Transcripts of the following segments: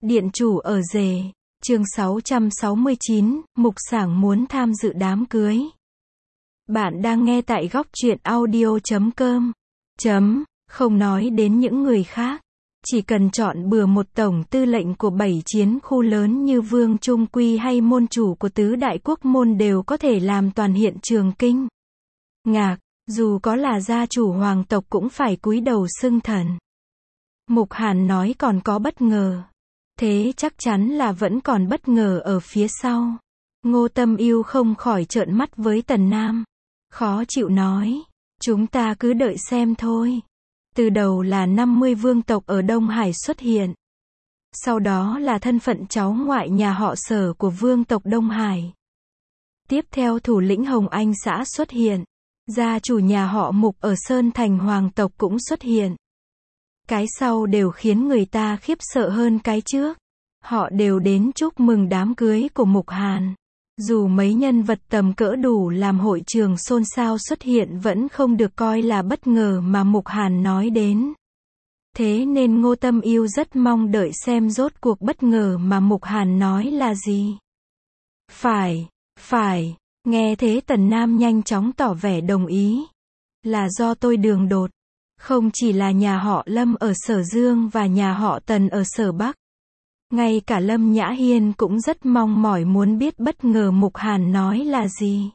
Điện chủ ở rể. Chương 669, Mục Sảng muốn tham dự đám cưới. Bạn đang nghe tại góc truyện audio.com. Không nói đến những người khác. Chỉ cần chọn bừa một tổng tư lệnh của 7 chiến khu lớn như Vương Trung Quy hay môn chủ của tứ đại quốc môn đều có thể làm toàn hiện trường kinh ngạc, dù có là gia chủ hoàng tộc cũng phải cúi đầu xưng thần. Mục Hàn nói còn có bất ngờ. Thế chắc chắn là vẫn còn bất ngờ ở phía sau. Ngô Tâm Ưu không khỏi trợn mắt với Tần Nam. Khó chịu nói, chúng ta cứ đợi xem thôi. Từ đầu là 50 vương tộc ở Đông Hải xuất hiện. Sau đó là thân phận cháu ngoại nhà họ Sở của vương tộc Đông Hải. Tiếp theo thủ lĩnh Hồng Anh xã xuất hiện. Gia chủ nhà họ Mục ở Sơn Thành hoàng tộc cũng xuất hiện. Cái sau đều khiến người ta khiếp sợ hơn cái trước. Họ đều đến chúc mừng đám cưới của Mục Hàn. Dù mấy nhân vật tầm cỡ đủ làm hội trường xôn xao xuất hiện vẫn không được coi là bất ngờ mà Mục Hàn nói đến. Thế nên Ngô Tâm Ưu rất mong đợi xem rốt cuộc bất ngờ mà Mục Hàn nói là gì. Phải, nghe thế Tần Nam nhanh chóng tỏ vẻ đồng ý. Là do tôi đường đột. Không chỉ là nhà họ Lâm ở Sở Dương và nhà họ Tần ở Sở Bắc. Ngay cả Lâm Nhã Hiên cũng rất mong mỏi muốn biết bất ngờ Mục Hàn nói là gì.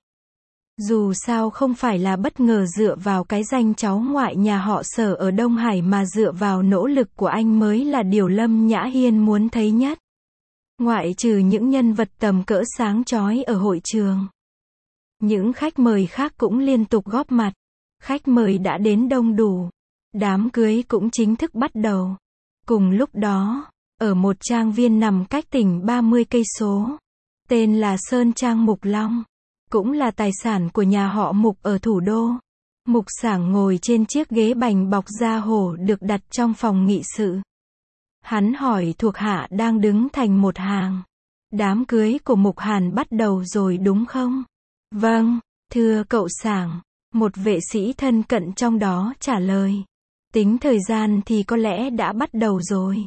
Dù sao không phải là bất ngờ dựa vào cái danh cháu ngoại nhà họ Sở ở Đông Hải mà dựa vào nỗ lực của anh mới là điều Lâm Nhã Hiên muốn thấy nhất. Ngoại trừ những nhân vật tầm cỡ sáng chói ở hội trường. Những khách mời khác cũng liên tục góp mặt. Khách mời đã đến đông đủ. Đám cưới cũng chính thức bắt đầu. Cùng lúc đó, ở một trang viên nằm cách tỉnh 30 cây số, tên là Sơn Trang Mục Long, cũng là tài sản của nhà họ Mục ở thủ đô. Mục Sảng ngồi trên chiếc ghế bành bọc da hổ được đặt trong phòng nghị sự. Hắn hỏi thuộc hạ đang đứng thành một hàng. Đám cưới của Mục Hàn bắt đầu rồi đúng không? Vâng, thưa cậu Sảng. Một vệ sĩ thân cận trong đó trả lời. Tính thời gian thì có lẽ đã bắt đầu rồi.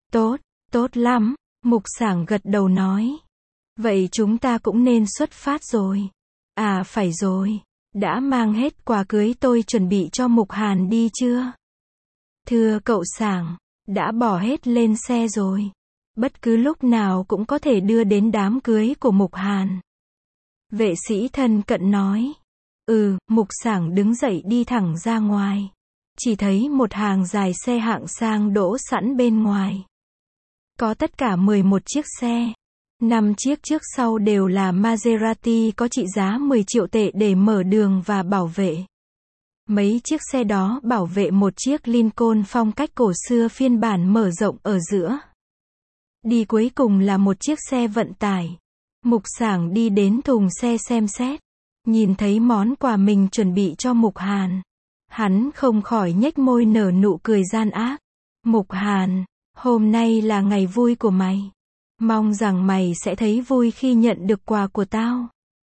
Tốt lắm, Mục Sảng gật đầu nói. Vậy chúng ta cũng nên xuất phát rồi. À phải rồi, đã mang hết quà cưới tôi chuẩn bị cho Mục Hàn đi chưa? Thưa cậu Sảng, đã bỏ hết lên xe rồi. Bất cứ lúc nào cũng có thể đưa đến đám cưới của Mục Hàn. Vệ sĩ thân cận nói. Mục Sảng đứng dậy đi thẳng ra ngoài. Chỉ thấy một hàng dài xe hạng sang đỗ sẵn bên ngoài. Có tất cả 11 chiếc xe. 5 chiếc trước sau đều là Maserati có trị giá 10 triệu tệ để mở đường và bảo vệ. Mấy chiếc xe đó bảo vệ một chiếc Lincoln phong cách cổ xưa phiên bản mở rộng ở giữa. Đi cuối cùng là một chiếc xe vận tải. Mục Sảng đi đến thùng xe xem xét. Nhìn thấy món quà mình chuẩn bị cho Mục Hàn. Hắn không khỏi nhếch môi nở nụ cười gian ác. Mục Hàn, hôm nay là ngày vui của mày. Mong rằng mày sẽ thấy vui khi nhận được quà của tao.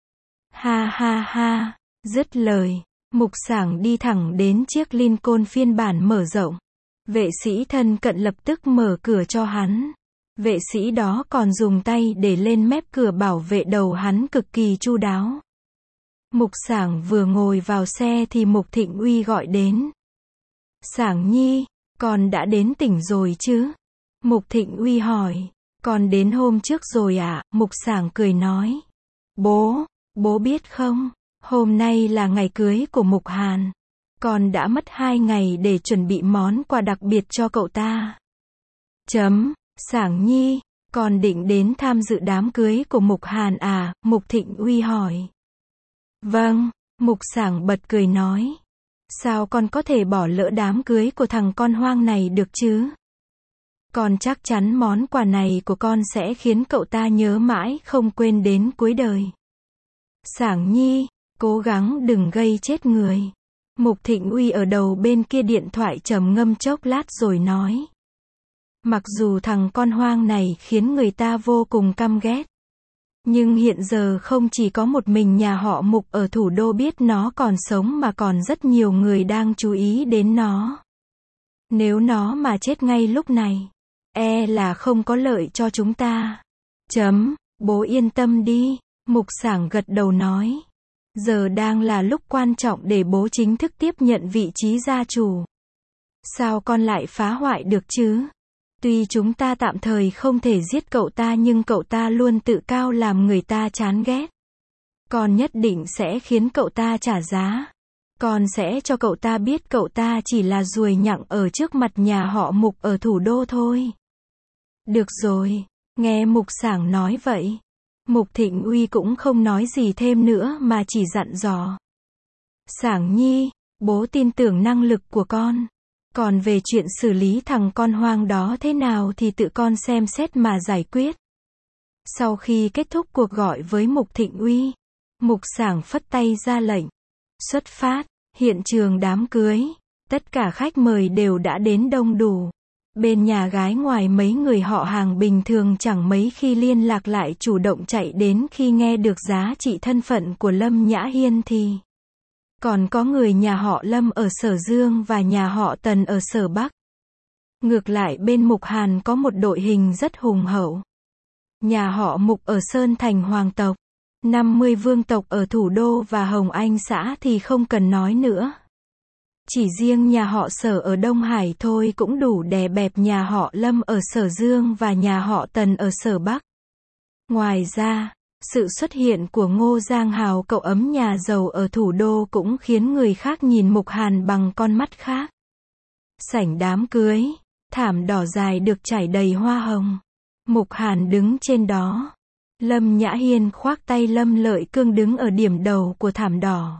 Ha, dứt lời, Mục Sảng đi thẳng đến chiếc Lincoln phiên bản mở rộng. Vệ sĩ thân cận lập tức mở cửa cho hắn. Vệ sĩ đó còn dùng tay để lên mép cửa bảo vệ đầu hắn cực kỳ chu đáo. Mục Sảng vừa ngồi vào xe thì Mục Thịnh Uy gọi đến. Sảng Nhi, con đã đến tỉnh rồi chứ? Mục Thịnh Uy hỏi. Con đến hôm trước rồi ạ, Mục Sảng cười nói. Bố biết không, hôm nay là ngày cưới của Mục Hàn. Con đã mất 2 ngày để chuẩn bị món quà đặc biệt cho cậu ta. Sảng Nhi, con định đến tham dự đám cưới của Mục Hàn à? Mục Thịnh Uy hỏi. Vâng, Mục Sảng bật cười nói. Sao con có thể bỏ lỡ đám cưới của thằng con hoang này được chứ? Con chắc chắn món quà này của con sẽ khiến cậu ta nhớ mãi không quên đến cuối đời. Sảng Nhi, cố gắng đừng gây chết người. Mục Thịnh Uy ở đầu bên kia điện thoại trầm ngâm chốc lát rồi nói. Mặc dù thằng con hoang này khiến người ta vô cùng căm ghét. Nhưng hiện giờ không chỉ có một mình nhà họ Mục ở thủ đô biết nó còn sống mà còn rất nhiều người đang chú ý đến nó. Nếu nó mà chết ngay lúc này, là không có lợi cho chúng ta. Bố yên tâm đi, Mục Sảng gật đầu nói. Giờ đang là lúc quan trọng để bố chính thức tiếp nhận vị trí gia chủ. Sao con lại phá hoại được chứ? Tuy chúng ta tạm thời không thể giết cậu ta nhưng cậu ta luôn tự cao làm người ta chán ghét. Con nhất định sẽ khiến cậu ta trả giá. Con sẽ cho cậu ta biết cậu ta chỉ là ruồi nhặng ở trước mặt nhà họ Mục ở thủ đô thôi. Được rồi, nghe Mục Sảng nói vậy. Mục Thịnh Uy cũng không nói gì thêm nữa mà chỉ dặn dò. Sảng nhi, bố tin tưởng năng lực của con. Còn về chuyện xử lý thằng con hoang đó thế nào thì tự con xem xét mà giải quyết. Sau khi kết thúc cuộc gọi với Mục Thịnh Uy, Mục Sảng phất tay ra lệnh. Xuất phát, hiện trường đám cưới. Tất cả khách mời đều đã đến đông đủ. Bên nhà gái ngoài mấy người họ hàng bình thường chẳng mấy khi liên lạc lại chủ động chạy đến khi nghe được giá trị thân phận của Lâm Nhã Hiên thì. Còn có người nhà họ Lâm ở Sở Dương và nhà họ Tần ở Sở Bắc. Ngược lại bên Mục Hàn có một đội hình rất hùng hậu. Nhà họ Mục ở Sơn Thành hoàng tộc, 50 vương tộc ở thủ đô và Hồng Anh xã thì không cần nói nữa. Chỉ riêng nhà họ Sở ở Đông Hải thôi cũng đủ đè bẹp nhà họ Lâm ở Sở Dương và nhà họ Tần ở Sở Bắc. Ngoài ra, sự xuất hiện của Ngô Giang Hào cậu ấm nhà giàu ở thủ đô cũng khiến người khác nhìn Mục Hàn bằng con mắt khác. Sảnh đám cưới, thảm đỏ dài được trải đầy hoa hồng. Mục Hàn đứng trên đó. Lâm Nhã Hiên khoác tay Lâm Lợi Cương đứng ở điểm đầu của thảm đỏ.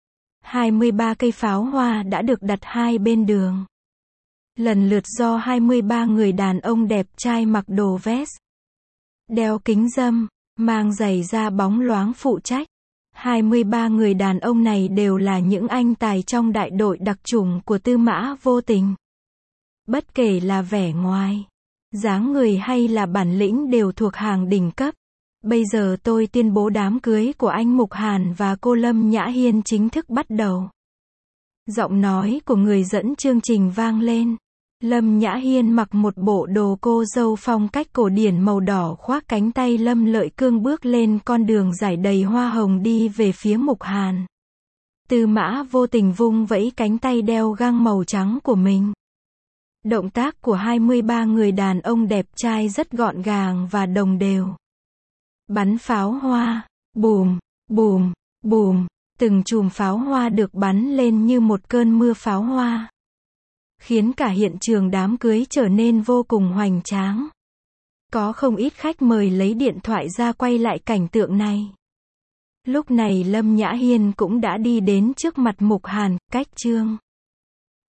23 cây pháo hoa đã được đặt hai bên đường. Lần lượt do 23 người đàn ông đẹp trai mặc đồ vest, đeo kính râm, mang giày da bóng loáng phụ trách. 23 người đàn ông này đều là những anh tài trong đại đội đặc chủng của Tư Mã Vô Tình. Bất kể là vẻ ngoài, dáng người hay là bản lĩnh đều thuộc hàng đỉnh cấp. Bây giờ tôi tuyên bố đám cưới của anh Mục Hàn và cô Lâm Nhã Hiên chính thức bắt đầu. Giọng nói của người dẫn chương trình vang lên. Lâm Nhã Hiên mặc một bộ đồ cô dâu phong cách cổ điển màu đỏ khoác cánh tay Lâm Lợi Cương bước lên con đường dải đầy hoa hồng đi về phía Mục Hàn. Tư Mã Vô Tình vung vẫy cánh tay đeo găng màu trắng của mình. Động tác của 23 người đàn ông đẹp trai rất gọn gàng và đồng đều. Bắn pháo hoa, bùm, bùm, bùm, từng chùm pháo hoa được bắn lên như một cơn mưa pháo hoa, khiến cả hiện trường đám cưới trở nên vô cùng hoành tráng. Có không ít khách mời lấy điện thoại ra quay lại cảnh tượng này. Lúc này Lâm Nhã Hiên cũng đã đi đến trước mặt Mục Hàn, cách chương